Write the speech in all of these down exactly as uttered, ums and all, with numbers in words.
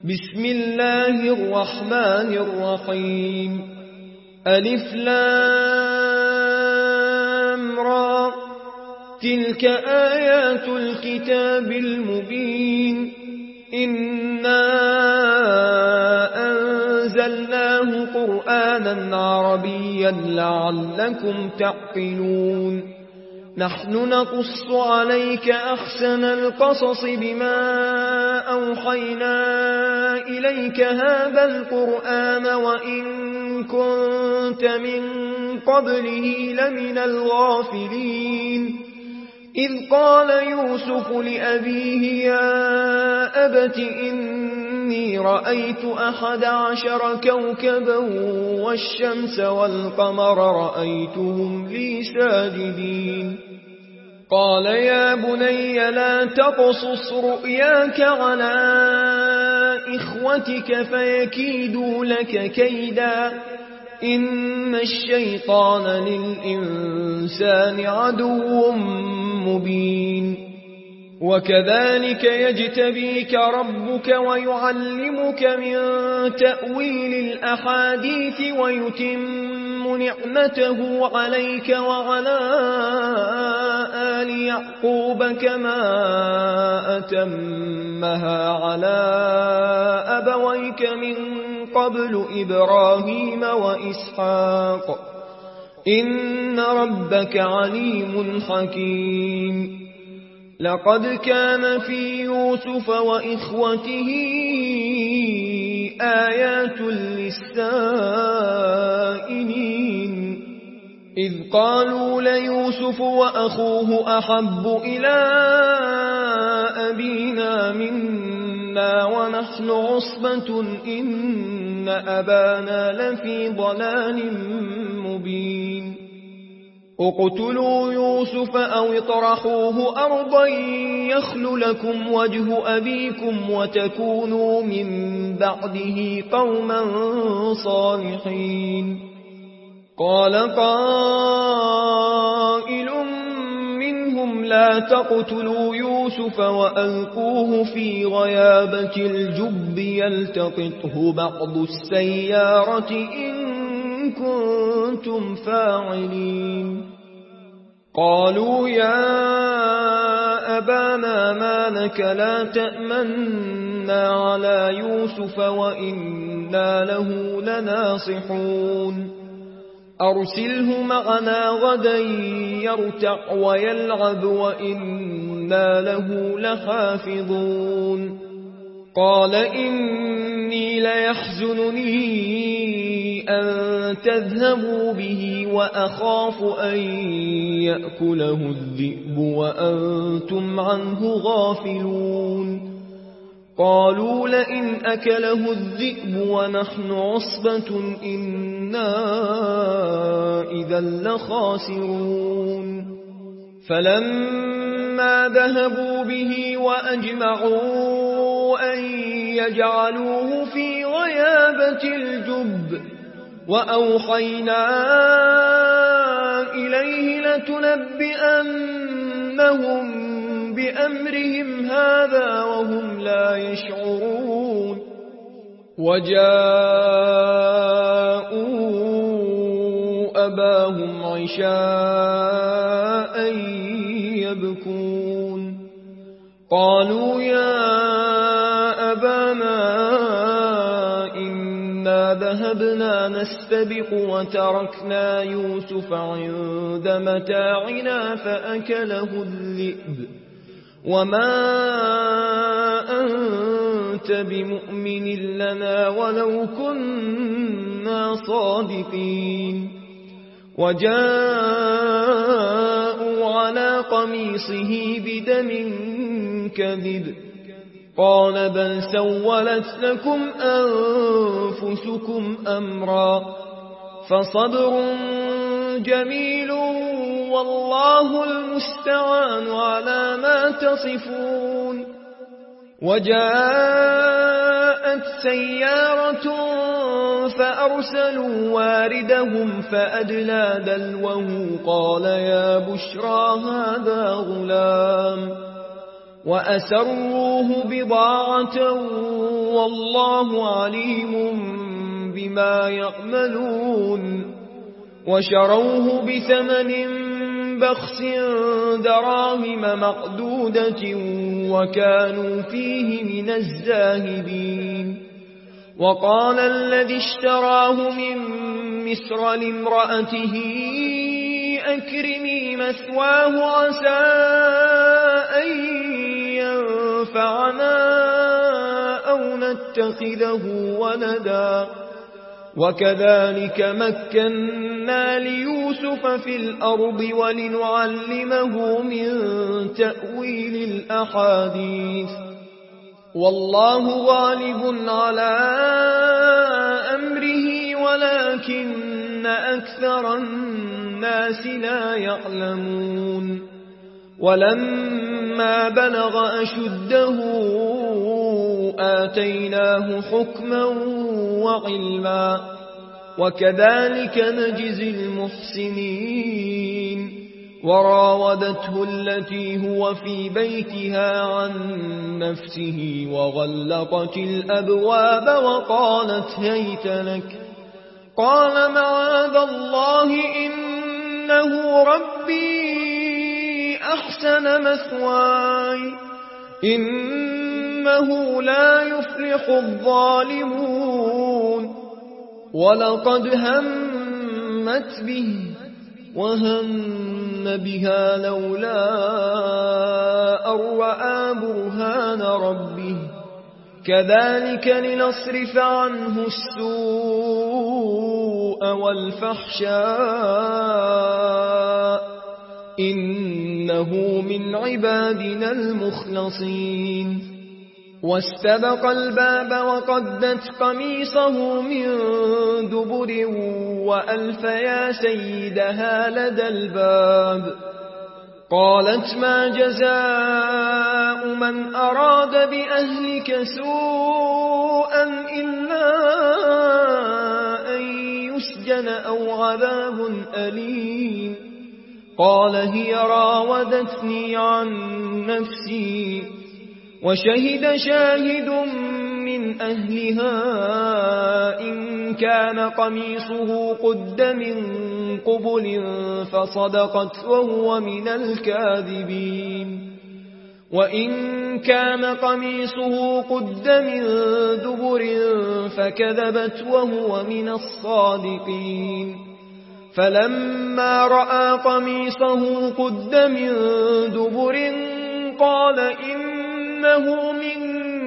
بسم الله الرحمن الرحيم ألف لام را تلك آيات الكتاب المبين إنا أنزلناه قرآنا عربيا لعلكم تعقلون نحن نقص عليك أحسن القصص بما أوحينا إليك هذا القرآن وإن كنت من قبله لمن الغافلين إذ قال يوسف لأبيه يا أبت إني رأيت أحد عشر كوكبا والشمس والقمر رأيتهم لي ساجدين قال يا بني لا تقصص رؤياك على إخوتك فيكيدوا لك كيدا إن الشيطان للإنسان عدو مبين وكذلك يجتبيك ربك ويعلمك من تأويل الأحاديث ويتم نعمته عليك وعلى آل يعقوب كما أتمها على أبويك من قبل إبراهيم وإسحاق إن ربك عليم حكيم لقد كان في يوسف وإخوته آيات للسائلين إذ قالوا ليوسف وأخوه أحب إلى أبينا منا ونحن عصبة إن أبانا لفي ضلال مبين اقتلوا يوسف أو اطرحوه أرضا يخل لكم وجه أبيكم وتكونوا من بعده قوما صالحين قال قائل منهم لا تقتلوا يوسف وألقوه في غيابة الجب يلتقطه بعض السيارة إن كنتم فاعلين قالوا يا أبانا ما لك لا تأمنا على يوسف وإنا له لناصحون أرسله معنا غدا يرتع ويلعب وإنا له لحافظون قال إني ليحزنني أن تذهبوا به وأخاف أن يأكله الذئب وأنتم عنه غافلون قالوا لئن أكله الذئب ونحن عصبة إنا إذا لخاسرون فلما ذهبوا به وأجمعوا أن يجعلوه في غيابة الجب وأوحينا إليه لتنبئنهم بأمرهم هذا وهم لا يشعرون وجاءوا أباهم عشاء يبكون قالوا يا أبانا إنا ذهبنا نستبق وتركنا يوسف عند متاعنا فأكله الذئب وما أنت بمؤمن لنا ولو كنا صادقين وجاءوا على قميصه بدم كذب قال بل سولت لكم أنفسكم أمرا فصبر جميل والله المستعان على ما تصفون وجاءت سيارة فأرسلوا واردهم فأدلى دلوه قال يا بشرى هذا غلام وأسروه بضاعة والله عليم بما يعملون وشروه بثمن بخس دراهم مقدودة وكانوا فيه من الزاهدين وقال الذي اشتراه من مصر لامرأته أكرمي مثواه عسى أن ينفعنا أو نتخذه ولدا وكذلك مكنا ليوسف في الأرض ولنعلمه من تأويل الأحاديث والله غالب على أمره ولكن أكثر الناس لا يعلمون ولما بلغ أشده آتيناه حكما وعلما وكذلك نجزي المحسنين وراودته التي هو في بيتها عن نفسه وغلقت الأبواب وقالت هيت لك قال معاذ الله إنه ربي أحسن مثواي إنه لا يفلح الظالمون ولقد همت به وهم بها لولا أن رأى برهان ربه كذلك لنصرف عنه السوء والفحشاء إنه من عبادنا المخلصين واستبق الباب وقدت قميصه من دبر وألف يا سيدها لدى الباب قالت ما جزاء من أراد بأهلك سوءا إلا أن يسجن أو عذاب أليم قال هي راودتني عن نفسي وشهد شاهد من أهلها إن كان قميصه قد من قبل فصدقت وهو من الكاذبين وإن كان قميصه قد من دبر فكذبت وهو من الصادقين فلما رأى قميصه قد من دبر قال إنه من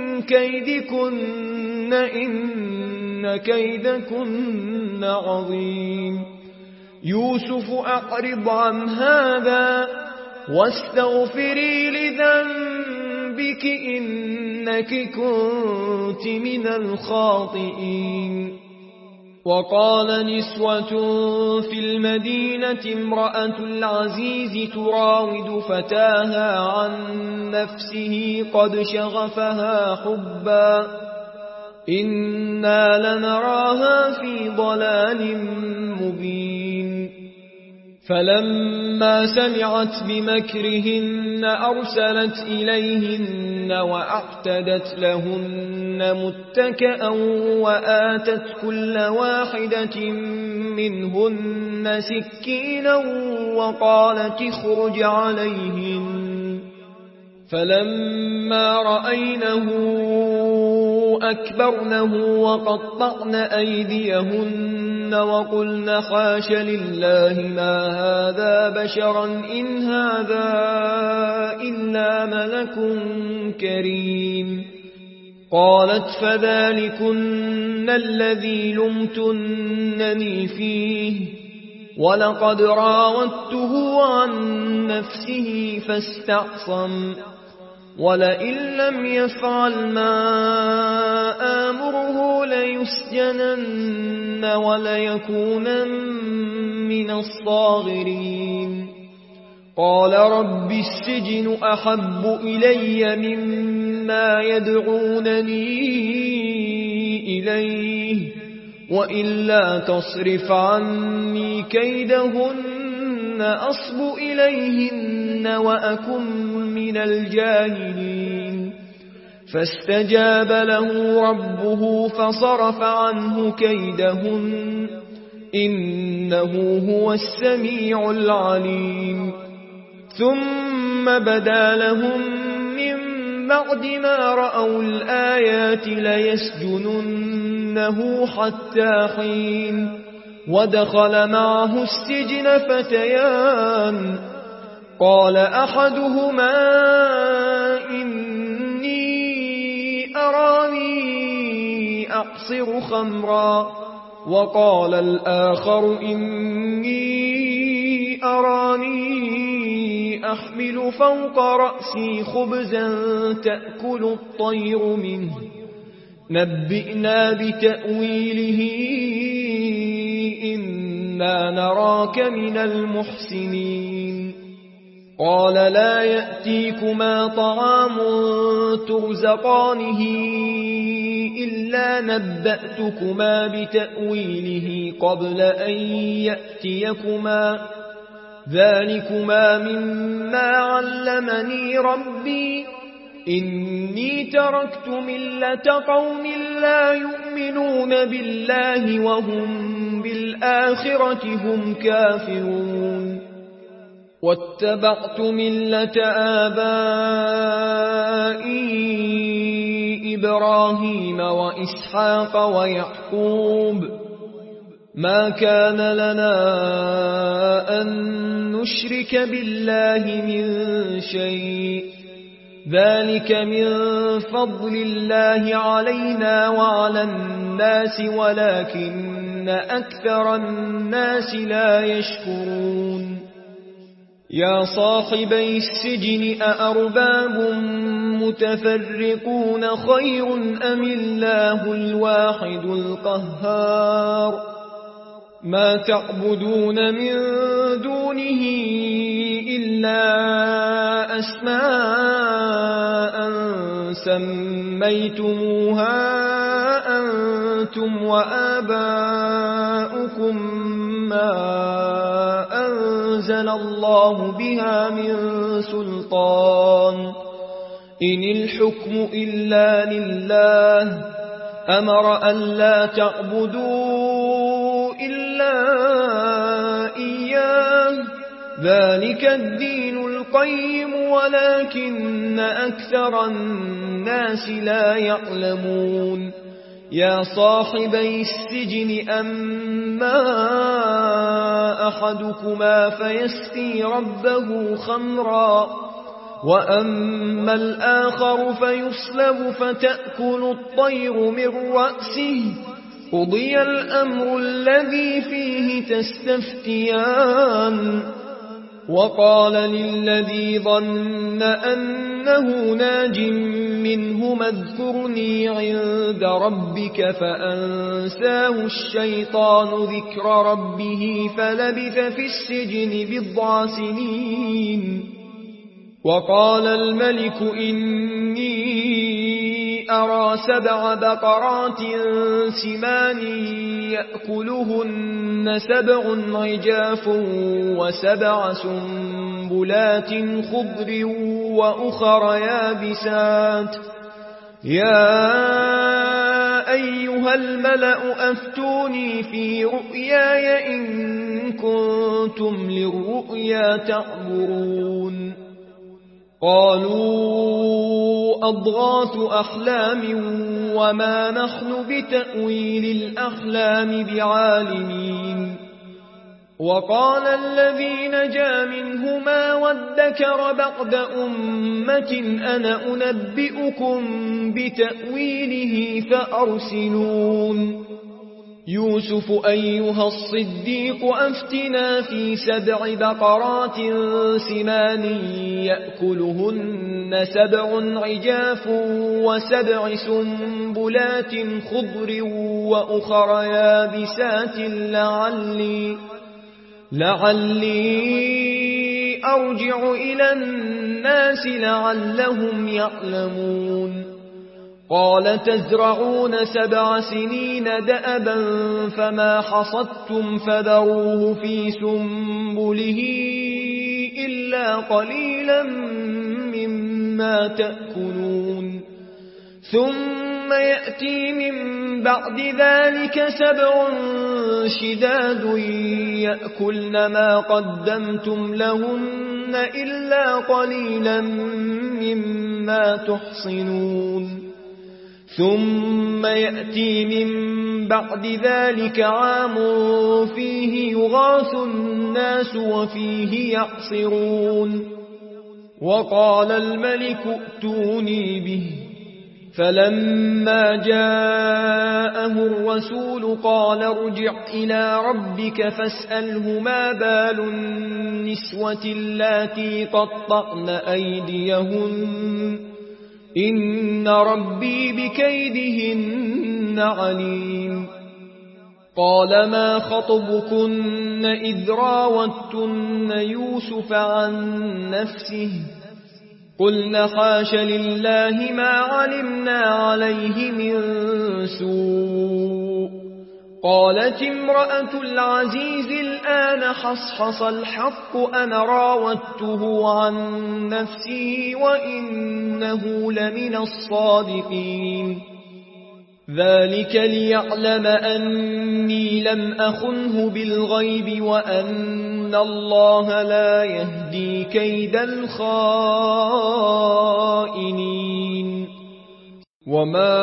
كيدكن إن كيدكن عظيم يوسف أعرض عن هذا واستغفري لذنبك إنك كنت من الخاطئين وقال نسوة في المدينة امرأة العزيز تراود فتاها عن نفسه قد شغفها حبا إنا لنراها في ضلال مبين فلما سمعت بمكرهن أرسلت إليهن وأعتدت لهن متكأ وآتت كل واحدة منهن سكينا وقالت اخرج عليهن فلما رأينه أكبرنه وقطعن أيديهن وقلن حاش لله ما هذا بشرا إن هذا إلا ملك كريم قالت فذلكن الذي لمتنني فيه ولقد راودته عن نفسه فاستعصم ولئن لم يفعل ما آمره ليسجنن وليكونن من الصاغرين قال رب السجن أحب إلي مما يدعونني إليه وإلا تصرف عني كيدهن أصب إليهن وأكن من الجاهلين فاستجاب له ربه فصرف عنه كيدهن إنه هو السميع العليم ثم بدا لهم من بعد ما رأوا الآيات ليسجننه حتى حين ودخل معه السجن فتيان قال أحدهما إني أراني أعصر خمرا وقال الآخر إني أراني أحمل فوق رأسي خبزا تأكل الطير منه نبئنا بتأويله إنا نراك من المحسنين قال لا يأتيكما طعام ترزقانه إلا نبأتكما بتأويله قبل أن يأتيكما ذلكما مما علمني ربي إني تركت ملة قوم لا يؤمنون بالله وهم بالآخرة هم كافرون واتبعت ملة آبائي إبراهيم وإسحاق ويعقوب ما كان لنا أن نشرك بالله من شيء ذلك من فضل الله علينا وعلى الناس ولكن أكثر الناس لا يشكرون يا صاحبي السجن أأرباب متفرقون خير أم الله الواحد القهار ما تعبدون من دونه إلا أسماء سميتموها أنتم وآباؤكم ما أنزل الله بها من سلطان إن الحكم إلا لله أمر أن لا تعبدوا إلا إياه ذلك الدين القيم ولكن أكثر الناس لا يعلمون يا صاحبي السجن أما أحدكما فيسقي ربه خمرا وأما الآخر فيصلب فتأكل الطير من رأسه قضي الأمر الذي فيه تستفتيان وقال للذي ظن أنه ناج منهما اذكرني عند ربك فأنساه الشيطان ذكر ربه فلبث في السجن بضع سنين وقال الملك إني أرى سبع بقرات سمان يأكلهن سبع عجاف وسبع سنبلات خضر وأخر يابسات يا أيها الملأ أفتوني في رؤياي إن كنتم للرؤيا تعبرون قالوا أضغاث أحلام وما نحن بتأويل الأحلام بعالمين وقال الذي نجا منهما وادكر بعد أمة أنا أنبئكم بتأويله فأرسلون يوسف أيها الصديق أفتنا في سبع بقرات سمان يأكلهن سبع عجاف وسبع سنبلات خضر وأخر يابسات لعلي, لعلي أرجع إلى الناس لعلهم يعلمون قال تزرعون سبع سنين دأبا فما حصدتم فذروه في سنبله إلا قليلا مما تأكلون ثم يأتي من بعد ذلك سبع شداد يأكلن ما قدمتم لهن إلا قليلا مما تحصنون ثم يأتي من بعد ذلك عام فيه يغاث الناس وفيه يعصرون وقال الملك ائتوني به فلما جاءه الرسول قال ارجع إلى ربك فاسأله ما بال النسوة اللاتي قطعن أيديهن إن ربي بكيدهن عليم قال ما خطبكن إذ راوتن يوسف عن نفسه قلنا حاش لله ما علمنا عليه من سوء قالت امرأة العزيز الآن حصحص الحق أنا راودته عن نفسه وإنه لمن الصادقين ذلك ليعلم أني لم أخنه بالغيب وأن الله لا يهدي كيد الخائنين وما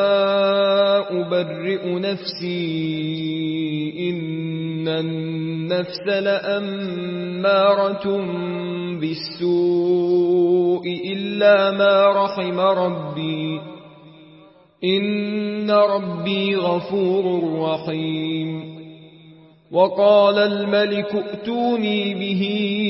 أبرئ نفسي إن النفس لأمارة بالسوء إلا ما رحم ربي إن ربي غفور رحيم وقال الملك ائتوني به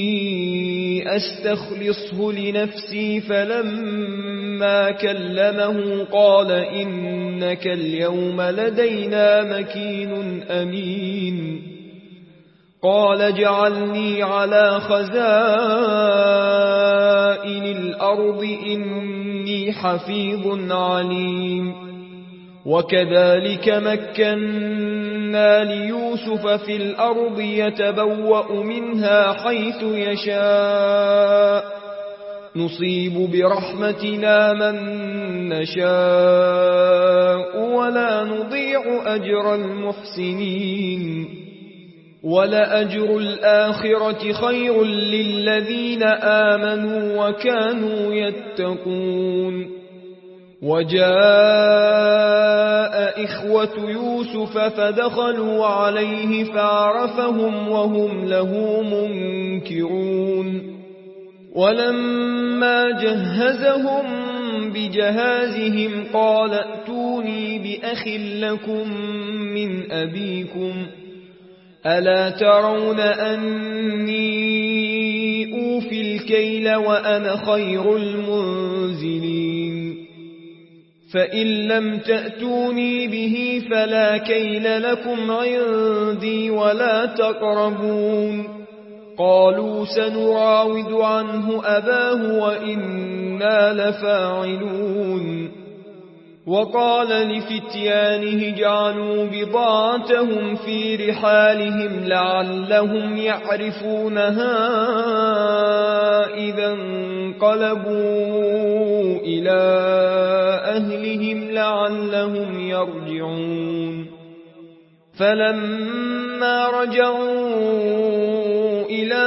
أستخلصه لنفسي فلما كلمه قال إنك اليوم لدينا مكين أمين قال اجعلني على خزائن الأرض إني حفيظ عليم وكذلك مكنا ليوسف في الأرض يتبوأ منها حيث يشاء نصيب برحمتنا من نشاء ولا نضيع أجر المحسنين ولأجر الآخرة خير للذين آمنوا وكانوا يتقون وجاء إخوة يوسف فدخلوا عليه فعرفهم وهم له منكرون ولما جهزهم بجهازهم قال ائتوني بأخ لكم من أبيكم ألا ترون أني أوفي الكيل وأنا خير المنزلين فإن لم تأتوني به فلا كيل لكم عندي ولا تقربون قالوا سنراود عنه أباه وإنا لفاعلون وقال لفتيانه جعلوا بضاعتهم في رحالهم لعلهم يعرفونها إذا انقلبوا إلى أهلهم لعلهم يرجعون فلما رجعوا إلى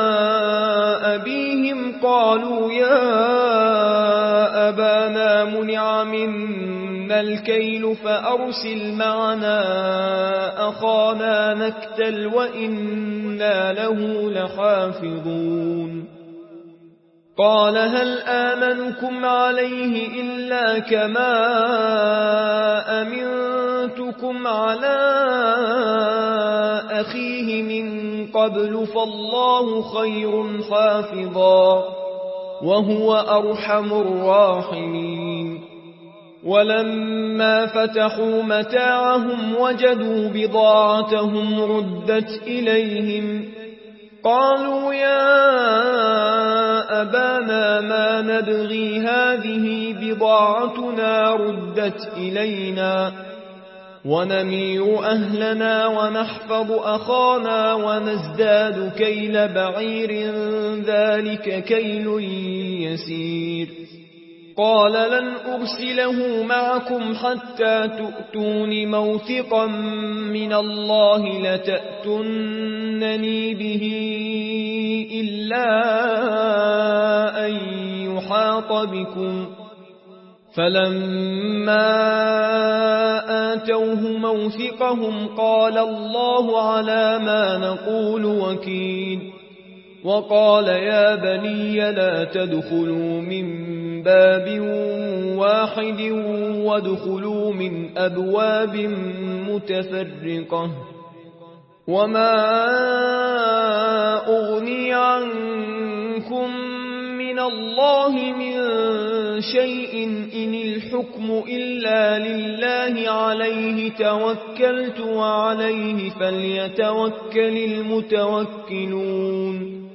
أبيهم قالوا يا أبانا منع منا الكيل فأرسل معنا أخانا نكتل وإنا له لحافظون قال هل آمنكم عليه إلا كما أمنتكم على أخيه من قبل فالله خير حافظا وهو أرحم الراحمين ولما فتحوا متاعهم وجدوا بضاعتهم ردت إليهم قالوا يا أبانا ما نبغي هذه بضاعتنا ردت إلينا ونمير أهلنا ونحفظ أخانا ونزداد كيل بعير ذلك كيل يسير قال لن أرسله معكم حتى تؤتون موثقا من الله لتأتونني به إلا أن يحاط بكم. فلما آتوه موثقهم قال الله على ما نقول وكيل. وقال يا بني لا تدخلوا من باب واحد وادخلوا من أبواب متفرقة وما أغني عنكم من الله من شيء إن الحكم إلا لله عليه توكلت وعليه فليتوكل المتوكلون.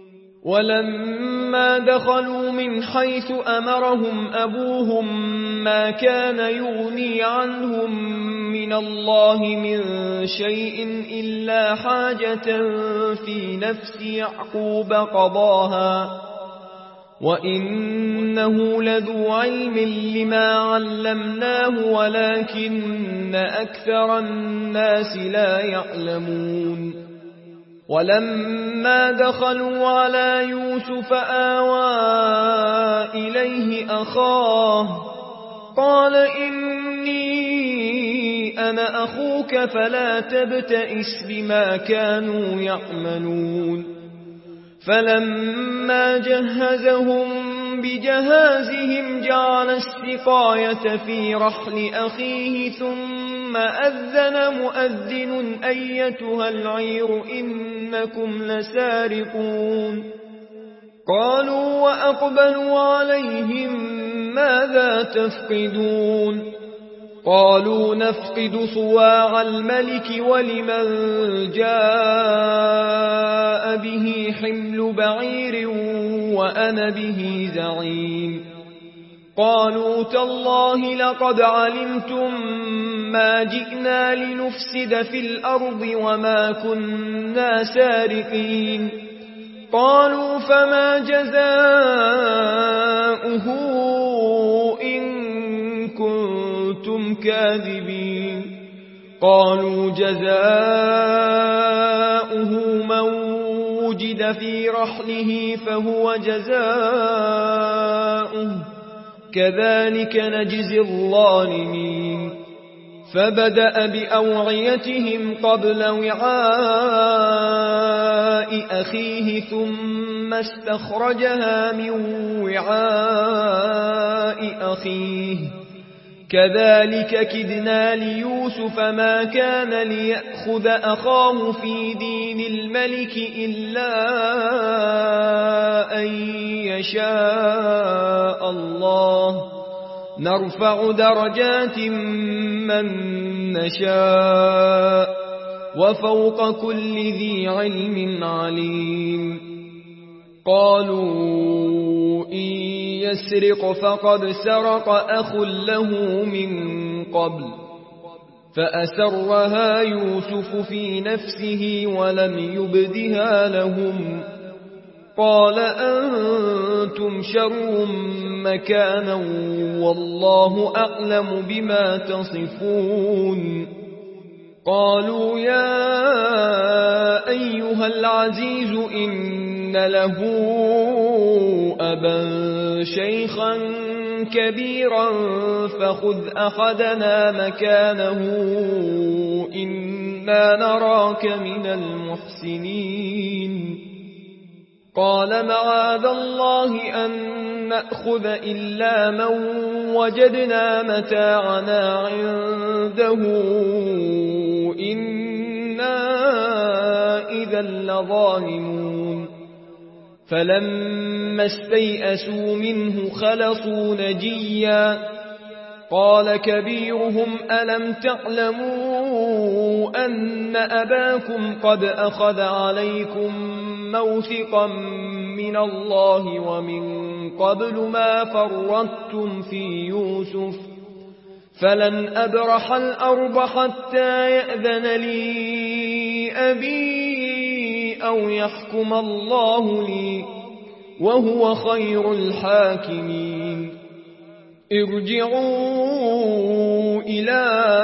ولما دخلوا من حيث أمرهم أبوهم ما كان يغني عنهم من الله من شيء إلا حاجة في نفس يعقوب قضاها وإنه لذو علم لما علمناه ولكن أكثر الناس لا يعلمون. ولما دخلوا على يوسف آوى إليه أخاه قال إني أنا أخوك فلا تبتئس بما كانوا يعملون. فلما جهزهم بجهازهم جعل السقاية في رحل أخيه ثم أذن مؤذن أيتها العير إنكم لسارقون. قالوا وأقبلوا عليهم ماذا تفقدون؟ قالوا نفقد صواع الملك ولمن جاء به حمل بعير وأنا به زعيم. قالوا تالله لقد علمتم ما جئنا لنفسد في الأرض وما كنا سارقين. قالوا فما جزاؤه إن كنتم كاذبين؟ قالوا جزاؤه من وجد في رحله فهو جزاؤه كذلك نجزي الظالمين. فبدأ بأوعيتهم قبل وعاء أخيه ثم استخرجها من وعاء أخيه كذلك كدنا ليوسف ما كان ليأخذ أخاه في دين الملك إلا أن يشاء الله نرفع درجات من نشاء وفوق كل ذي علم عليم. قالوا إن يسرق فقد سرق أخ له من قبل فأسرها يوسف في نفسه ولم يبدها لهم. قال أنتم شر مكانا والله أعلم بما تصفون. قالوا يا أيها العزيز إن له أبا شيخا كبيرا فخذ أحدنا مكانه إنا نراك من المحسنين. قال معاذ الله أن نأخذ إلا من وجدنا متاعنا عنده إنا إذا لظالمون. فلما استيئسوا منه خلصوا نجيا. قال كبيرهم ألم تعلموا أن أباكم قد أخذ عليكم موثقا من الله ومن قبل ما فرطتم في يوسف فلن أبرح الأرض حتى يأذن لي أبي أو يحكم الله لي وهو خير الحاكمين. ارجعوا إلى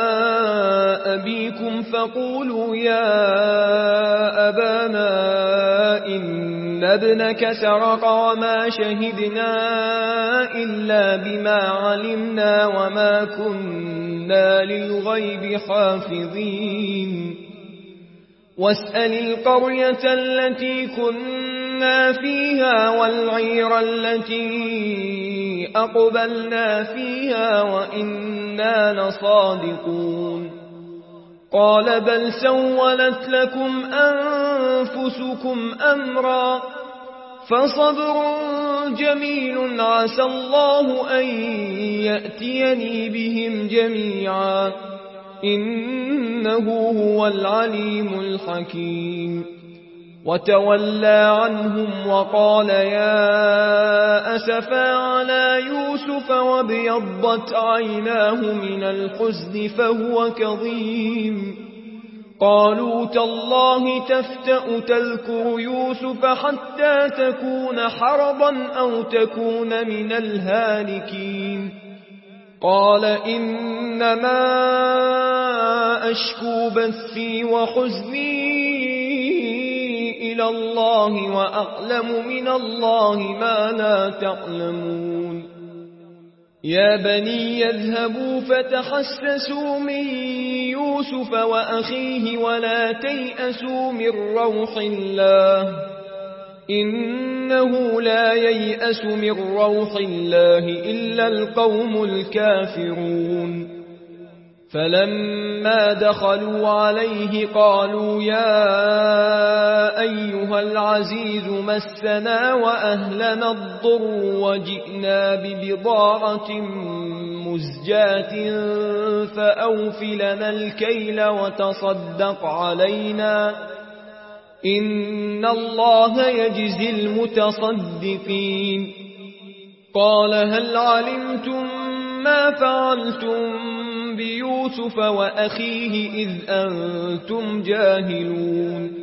أبيكم فقولوا يا أبانا إن ابنك سرق وما شهدنا إلا بما علمنا وما كنا للغيب حافظين واسأل القرية التي كنا فيها والعير التي أقبلنا فيها وإنا لصادقون قال بل سولت لكم أنفسكم أمرا فصبر جميل عسى الله أن يأتيني بهم جميعا إنه هو العليم الحكيم وتولى عنهم وقال يا أسفا على يوسف وابيضت عيناه من الحزن فهو كظيم قالوا تالله تفتأ تذكر يوسف حتى تكون حرضا أو تكون من الهالكين قال إنما أشكو بثي وحزني إلى الله وأعلم من الله ما لا تعلمون يا بني يذهبوا فتحسسوا من يوسف وأخيه ولا تيأسوا من روح الله إنه لا ييأس من روح الله إلا القوم الكافرون فلما دخلوا عليه قالوا يا أيها العزيز مسنا وأهلنا الضر وجئنا ببضاعة مزجاة فأوفلنا الكيل وتصدق علينا إن الله يجزي المتصدقين قال هل علمتم ما فعلتم بيوسف وأخيه إذ أنتم جاهلون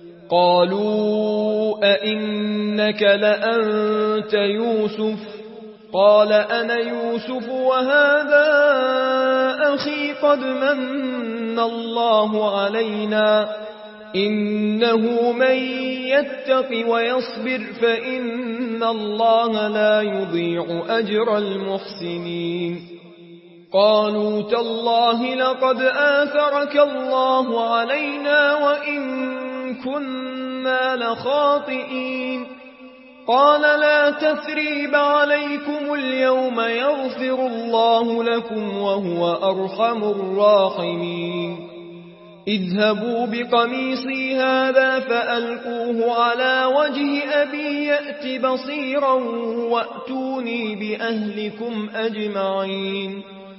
قالوا أئنك لأنت يوسف قال أنا يوسف وهذا أخي قد من الله علينا إنه من يتق ويصبر فإن الله لا يضيع أجر المحسنين قالوا تالله لقد آثرك الله علينا وإن كنا لخاطئين قال لا تثريب عليكم اليوم يغفر الله لكم وهو أرحم الراحمين اذهبوا بقميصي هذا فألقوه على وجه أبي يأت بصيرا وأتوني بأهلكم أجمعين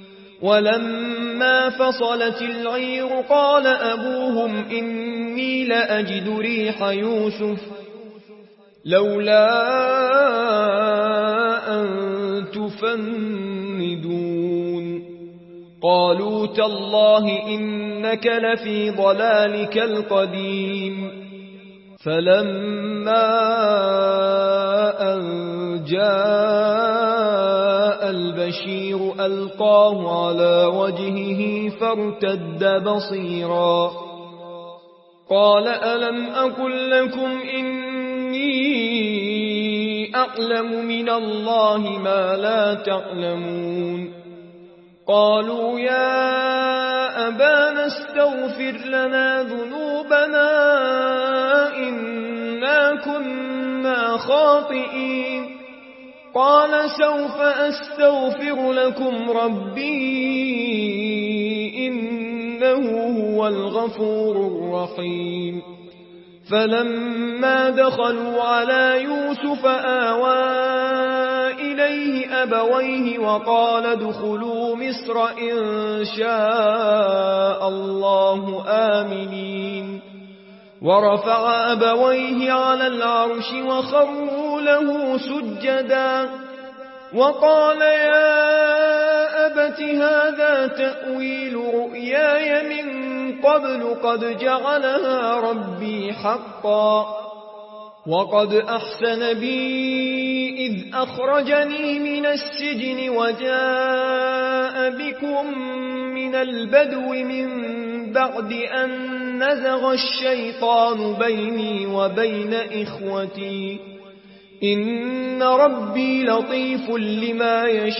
ولما فصلت العير قال أبوهم إني لأجد ريح يوسف لولا أن تفندون قالوا تالله إنك لفي ضلالك القديم فلما أن جاء البشير ألقاه على وجهه فارتد بصيرا قال ألم أقل لكم إني أعلم من الله ما لا تعلمون قالوا يا أبانا استغفر لنا ذنوبنا إنا كنا خاطئين قال سوف أستغفر لكم ربي إنه هو الغفور الرحيم فلما دخلوا على يوسف آوى إليه أبويه وقال ادخلوا مصر إن شاء الله آمنين ورفع أبويه على العرش وخروا له سجدا وقال يا أبت هذا تأويل رؤياي من قبل قد جعلها ربي حقا وقد أحسن بي إذ أخرجني من السجن وجاء بكم من البدو من بعد أن نزغ الشيطان بيني وبين إخوتي إن ربي لطيف لما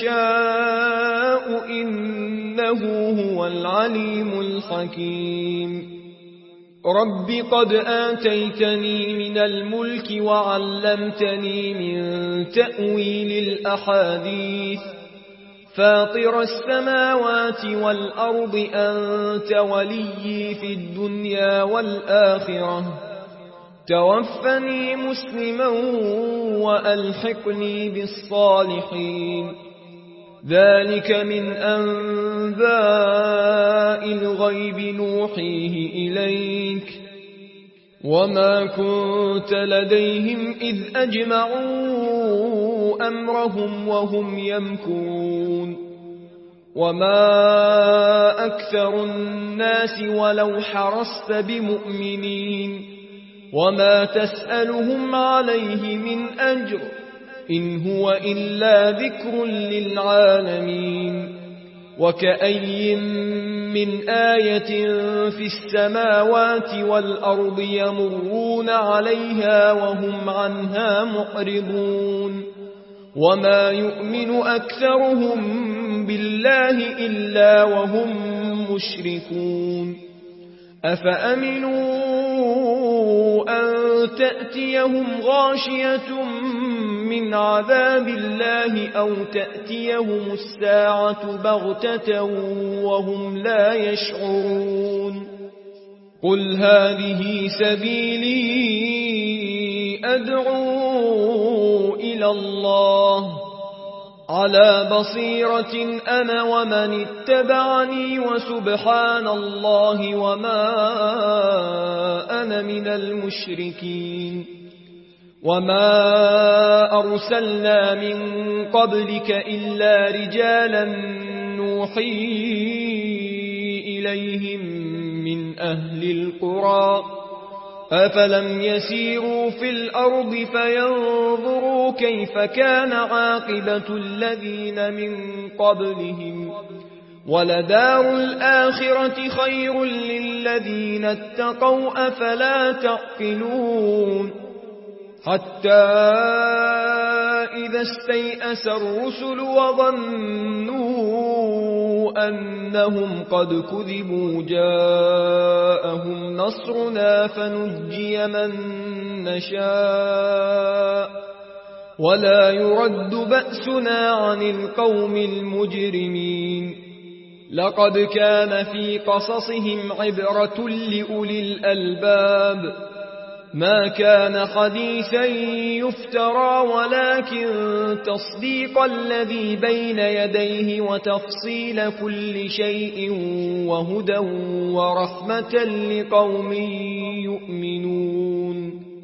يشاء إنه هو العليم الحكيم رب قد آتيتني من الملك وعلمتني من تأويل الأحاديث فاطر السماوات والأرض أنت وليي في الدنيا والآخرة توفني مسلما وألحقني بالصالحين ذلك من أنباء الغيب نوحيه إليك وما كنت لديهم إذ أجمعوا أمرهم وهم يمكرون وما أكثر الناس ولو حرصت بمؤمنين وما تسألهم عليه من أجر إن هو إلا ذكر للعالمين وكأي من آية في السماوات والأرض يمرون عليها وهم عنها معرضون وما يؤمن أكثرهم بالله إلا وهم مشركون أفأمنوا أن تأتيهم غاشية من عذاب الله أو تأتيهم الساعة بغتة وهم لا يشعرون قل هذه سبيلي أدعو إلى الله على بصيرة أنا ومن اتبعني وسبحان الله وما أنا من المشركين وما أرسلنا من قبلك إلا رجالا نوحي إليهم من أهل القرى أفلم يسيروا في الأرض فينظروا كيف كان عاقبة الذين من قبلهم ولدار الآخرة خير للذين اتقوا أفلا تعقلون حتى إذا استيأس الرسل وظنوا أنهم قد كذبوا جاءهم نصرنا فنجي من نشاء ولا يرد بأسنا عن القوم المجرمين لقد كان في قصصهم عبرة لأولي الألباب ما كان حديثا يفترى ولكن تصديق الذي بين يديه وتفصيل كل شيء وهدى ورحمة لقوم يؤمنون